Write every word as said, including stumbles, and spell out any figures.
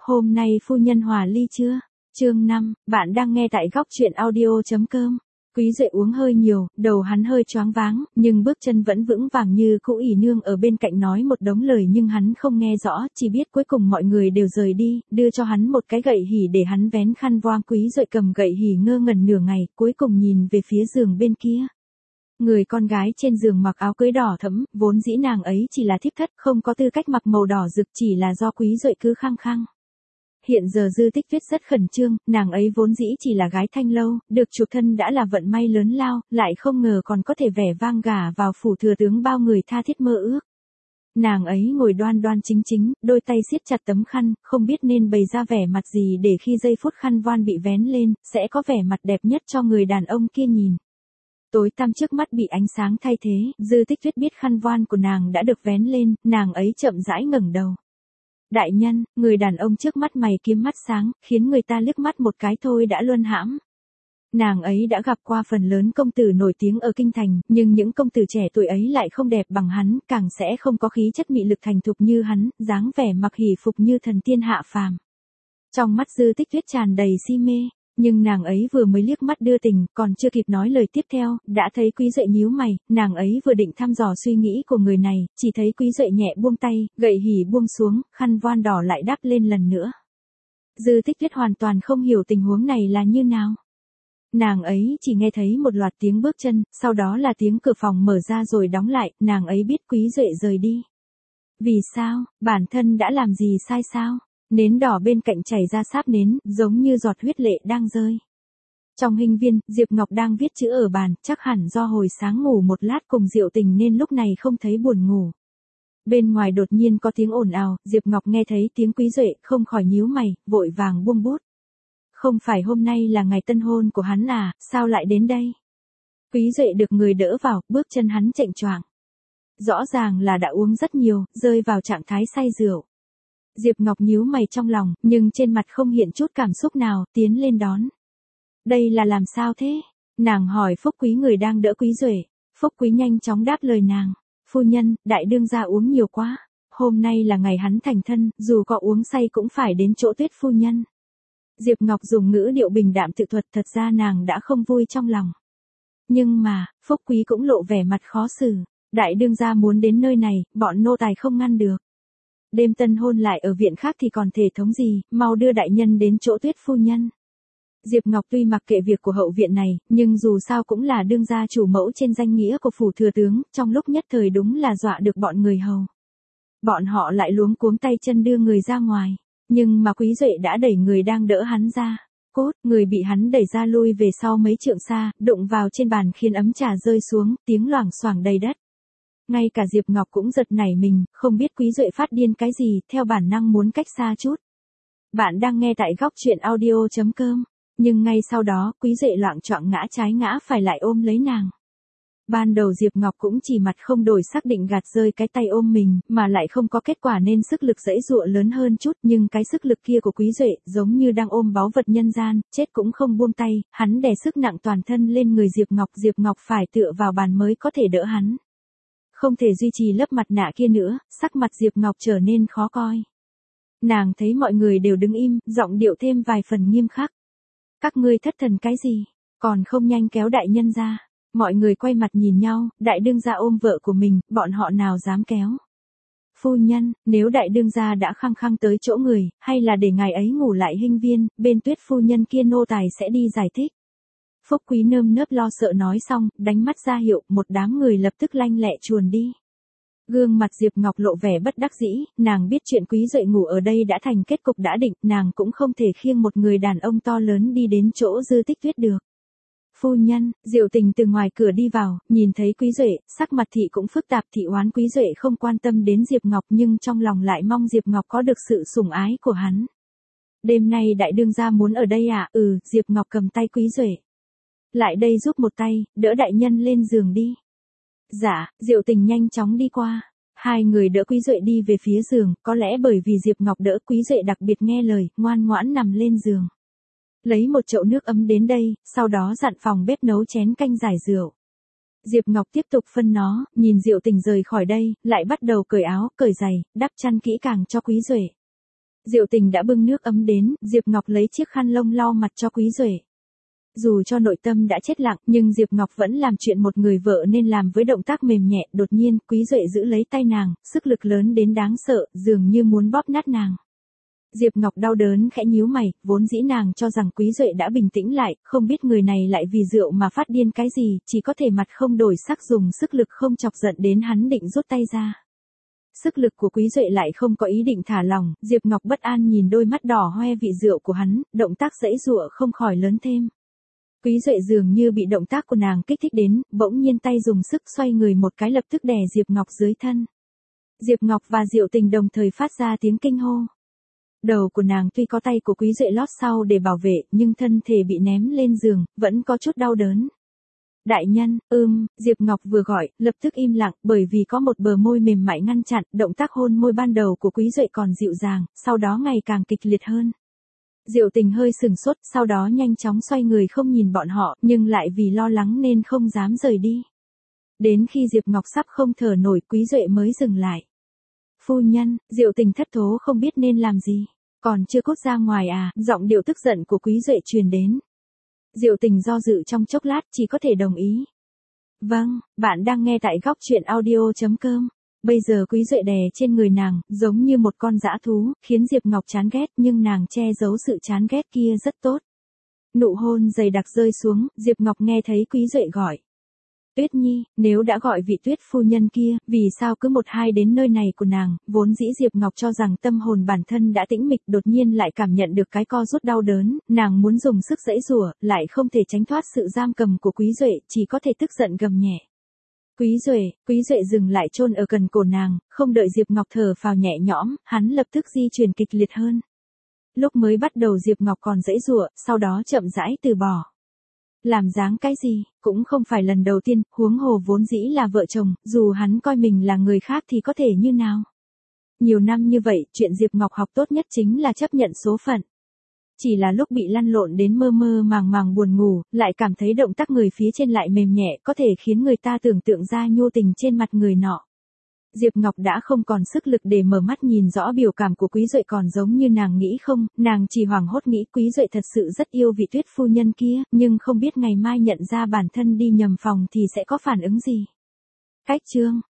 Hôm nay phu nhân hòa ly chưa? Chương năm, bạn đang nghe tại góc truyện audio.com. Quý Duệ uống hơi nhiều, đầu hắn hơi choáng váng, nhưng bước chân vẫn vững vàng như cũ. ỉ nương ở bên cạnh nói một đống lời nhưng hắn không nghe rõ, chỉ biết cuối cùng mọi người đều rời đi, đưa cho hắn một cái gậy hỉ để hắn vén khăn voang. Quý Duệ cầm gậy hỉ ngơ ngẩn nửa ngày, cuối cùng nhìn về phía giường bên kia. Người con gái trên giường mặc áo cưới đỏ thẫm, vốn dĩ nàng ấy chỉ là thiếp thất, không có tư cách mặc màu đỏ rực, chỉ là do Quý Duệ cứ khăng khăng. Hiện giờ Dư Tích Tuyết rất khẩn trương, nàng ấy vốn dĩ chỉ là gái thanh lâu, được chuộc thân đã là vận may lớn lao, lại không ngờ còn có thể vẻ vang gả vào phủ thừa tướng bao người tha thiết mơ ước. Nàng ấy ngồi đoan đoan chính chính, đôi tay siết chặt tấm khăn, không biết nên bày ra vẻ mặt gì để khi giây phút khăn voan bị vén lên, sẽ có vẻ mặt đẹp nhất cho người đàn ông kia nhìn. Tối tăm trước mắt bị ánh sáng thay thế, Dư Tích Tuyết biết khăn voan của nàng đã được vén lên, nàng ấy chậm rãi ngẩng đầu. Đại nhân, người đàn ông trước mắt mày kiếm mắt sáng, khiến người ta liếc mắt một cái thôi đã luân hãm. Nàng ấy đã gặp qua phần lớn công tử nổi tiếng ở kinh thành, nhưng những công tử trẻ tuổi ấy lại không đẹp bằng hắn, càng sẽ không có khí chất mị lực thành thục như hắn, dáng vẻ mặc hỷ phục như thần tiên hạ phàm. Trong mắt Dư Tích Tuyết tràn đầy si mê, nhưng nàng ấy vừa mới liếc mắt đưa tình, còn chưa kịp nói lời tiếp theo, đã thấy Quý Duệ nhíu mày, nàng ấy vừa định thăm dò suy nghĩ của người này, chỉ thấy Quý Duệ nhẹ buông tay, gậy hỉ buông xuống, khăn voan đỏ lại đắp lên lần nữa. Dư Tích Tuyết hoàn toàn không hiểu tình huống này là như nào. Nàng ấy chỉ nghe thấy một loạt tiếng bước chân, sau đó là tiếng cửa phòng mở ra rồi đóng lại, nàng ấy biết Quý Duệ rời đi. Vì sao, bản thân đã làm gì sai sao? Nến đỏ bên cạnh chảy ra sáp nến, giống như giọt huyết lệ đang rơi. Trong hinh viên, Diệp Ngọc đang viết chữ ở bàn, chắc hẳn do hồi sáng ngủ một lát cùng Diệu Tình nên lúc này không thấy buồn ngủ. Bên ngoài đột nhiên có tiếng ồn ào, Diệp Ngọc nghe thấy tiếng Quý Duệ, không khỏi nhíu mày, vội vàng buông bút. Không phải hôm nay là ngày tân hôn của hắn à, sao lại đến đây? Quý Duệ được người đỡ vào, bước chân hắn chệch choạng. Rõ ràng là đã uống rất nhiều, rơi vào trạng thái say rượu. Diệp Ngọc nhíu mày trong lòng, nhưng trên mặt không hiện chút cảm xúc nào, tiến lên đón. Đây là làm sao thế? Nàng hỏi Phúc Quý người đang đỡ Quý Duệ. Phúc Quý nhanh chóng đáp lời nàng. Phu nhân, đại đương gia uống nhiều quá. Hôm nay là ngày hắn thành thân, dù có uống say cũng phải đến chỗ Tuyết phu nhân. Diệp Ngọc dùng ngữ điệu bình đạm tự thuật, thật ra nàng đã không vui trong lòng. Nhưng mà, Phúc Quý cũng lộ vẻ mặt khó xử. Đại đương gia muốn đến nơi này, bọn nô tài không ngăn được. Đêm tân hôn lại ở viện khác thì còn thể thống gì, mau đưa đại nhân đến chỗ Tuyết phu nhân. Diệp Ngọc tuy mặc kệ việc của hậu viện này, nhưng dù sao cũng là đương gia chủ mẫu trên danh nghĩa của phủ thừa tướng, trong lúc nhất thời đúng là dọa được bọn người hầu. Bọn họ lại luống cuống tay chân đưa người ra ngoài, nhưng mà Quý Duệ đã đẩy người đang đỡ hắn ra. Cốt, người bị hắn đẩy ra lui về sau mấy trượng xa, đụng vào trên bàn khiến ấm trà rơi xuống, tiếng loảng xoảng đầy đất. Ngay cả Diệp Ngọc cũng giật nảy mình, không biết Quý Duệ phát điên cái gì, theo bản năng muốn cách xa chút. Bạn đang nghe tại góc truyện audio.com, nhưng ngay sau đó, Quý Duệ loạng choạng ngã trái ngã phải lại ôm lấy nàng. Ban đầu Diệp Ngọc cũng chỉ mặt không đổi sắc định gạt rơi cái tay ôm mình, mà lại không có kết quả nên sức lực giãy giụa lớn hơn chút, nhưng cái sức lực kia của Quý Duệ, giống như đang ôm báu vật nhân gian, chết cũng không buông tay, hắn đè sức nặng toàn thân lên người Diệp Ngọc, Diệp Ngọc phải tựa vào bàn mới có thể đỡ hắn. Không thể duy trì lớp mặt nạ kia nữa, sắc mặt Diệp Ngọc trở nên khó coi. Nàng thấy mọi người đều đứng im, giọng điệu thêm vài phần nghiêm khắc. Các ngươi thất thần cái gì, còn không nhanh kéo đại nhân ra. Mọi người quay mặt nhìn nhau, đại đương gia ôm vợ của mình, bọn họ nào dám kéo. Phu nhân, nếu đại đương gia đã khăng khăng tới chỗ người, hay là để ngài ấy ngủ lại hinh viên, bên Tuyết phu nhân kia nô tài sẽ đi giải thích. Phúc Quý nơm nớp lo sợ nói xong, đánh mắt ra hiệu, một đám người lập tức lanh lẹ chuồn đi. Gương mặt Diệp Ngọc lộ vẻ bất đắc dĩ, nàng biết chuyện Quý Duệ ngủ ở đây đã thành kết cục đã định, nàng cũng không thể khiêng một người đàn ông to lớn đi đến chỗ Dư Tích Tuyết được. Phu nhân, Diệu Tình từ ngoài cửa đi vào, nhìn thấy Quý Duệ, sắc mặt thị cũng phức tạp, thị oán Quý Duệ không quan tâm đến Diệp Ngọc nhưng trong lòng lại mong Diệp Ngọc có được sự sủng ái của hắn. Đêm nay đại đương gia muốn ở đây à? Ừ, Diệp Ngọc cầm tay Quý Duệ. Lại đây giúp một tay, đỡ đại nhân lên giường đi. Dạ, Diệu Tình nhanh chóng đi qua. Hai người đỡ Quý Duệ đi về phía giường, có lẽ bởi vì Diệp Ngọc đỡ Quý Duệ đặc biệt nghe lời, ngoan ngoãn nằm lên giường. Lấy một chậu nước ấm đến đây, sau đó dặn phòng bếp nấu chén canh giải rượu. Diệp Ngọc tiếp tục phân nó, nhìn Diệu Tình rời khỏi đây, lại bắt đầu cởi áo, cởi giày, đắp chăn kỹ càng cho Quý Duệ. Diệu Tình đã bưng nước ấm đến, Diệp Ngọc lấy chiếc khăn lông lau mặt cho Quý Duệ. Dù cho nội tâm đã chết lặng, nhưng Diệp Ngọc vẫn làm chuyện một người vợ nên làm với động tác mềm nhẹ. Đột nhiên, Quý Duệ giữ lấy tay nàng, sức lực lớn đến đáng sợ, dường như muốn bóp nát nàng. Diệp Ngọc đau đớn khẽ nhíu mày, vốn dĩ nàng cho rằng Quý Duệ đã bình tĩnh lại, không biết người này lại vì rượu mà phát điên cái gì, chỉ có thể mặt không đổi sắc dùng sức lực không chọc giận đến hắn định rút tay ra. Sức lực của Quý Duệ lại không có ý định thả lỏng, Diệp Ngọc bất an nhìn đôi mắt đỏ hoe vị rượu của hắn, động tác giãy giụa không khỏi lớn thêm. Quý Duệ dường như bị động tác của nàng kích thích đến, bỗng nhiên tay dùng sức xoay người một cái lập tức đè Diệp Ngọc dưới thân. Diệp Ngọc và Diệu Tình đồng thời phát ra tiếng kinh hô. Đầu của nàng tuy có tay của Quý Duệ lót sau để bảo vệ, nhưng thân thể bị ném lên giường, vẫn có chút đau đớn. Đại nhân, ưm, Diệp Ngọc vừa gọi, lập tức im lặng, bởi vì có một bờ môi mềm mại ngăn chặn, động tác hôn môi ban đầu của Quý Duệ còn dịu dàng, sau đó ngày càng kịch liệt hơn. Diệu Tình hơi sừng sốt, sau đó nhanh chóng xoay người không nhìn bọn họ, nhưng lại vì lo lắng nên không dám rời đi. Đến khi Diệp Ngọc sắp không thở nổi, Quý Duệ mới dừng lại. Phu nhân, Diệu Tình thất thố không biết nên làm gì. Còn chưa cút ra ngoài à, giọng điệu tức giận của Quý Duệ truyền đến. Diệu Tình do dự trong chốc lát chỉ có thể đồng ý. Vâng, bạn đang nghe tại góc truyện audio chấm com. Bây giờ Quý Duệ đè trên người nàng, giống như một con dã thú, khiến Diệp Ngọc chán ghét nhưng nàng che giấu sự chán ghét kia rất tốt. Nụ hôn dày đặc rơi xuống, Diệp Ngọc nghe thấy Quý Duệ gọi. Tuyết Nhi, nếu đã gọi vị Tuyết phu nhân kia, vì sao cứ một hai đến nơi này của nàng, vốn dĩ Diệp Ngọc cho rằng tâm hồn bản thân đã tĩnh mịch đột nhiên lại cảm nhận được cái co rút đau đớn, nàng muốn dùng sức giãy giụa, lại không thể tránh thoát sự giam cầm của Quý Duệ, chỉ có thể tức giận gầm nhẹ. Quý Duệ, Quý Duệ dừng lại chôn ở gần cổ nàng, không đợi Diệp Ngọc thở phào nhẹ nhõm, hắn lập tức di chuyển kịch liệt hơn. Lúc mới bắt đầu Diệp Ngọc còn giãy giụa, sau đó chậm rãi từ bỏ. Làm dáng cái gì, cũng không phải lần đầu tiên, huống hồ vốn dĩ là vợ chồng, dù hắn coi mình là người khác thì có thể như nào. Nhiều năm như vậy, chuyện Diệp Ngọc học tốt nhất chính là chấp nhận số phận. Chỉ là lúc bị lăn lộn đến mơ mơ màng màng buồn ngủ, lại cảm thấy động tác người phía trên lại mềm nhẹ, có thể khiến người ta tưởng tượng ra nhu tình trên mặt người nọ. Diệp Ngọc đã không còn sức lực để mở mắt nhìn rõ biểu cảm của Quý Duệ còn giống như nàng nghĩ không, nàng chỉ hoảng hốt nghĩ Quý Duệ thật sự rất yêu vị Tuyết phu nhân kia, nhưng không biết ngày mai nhận ra bản thân đi nhầm phòng thì sẽ có phản ứng gì. Cách chương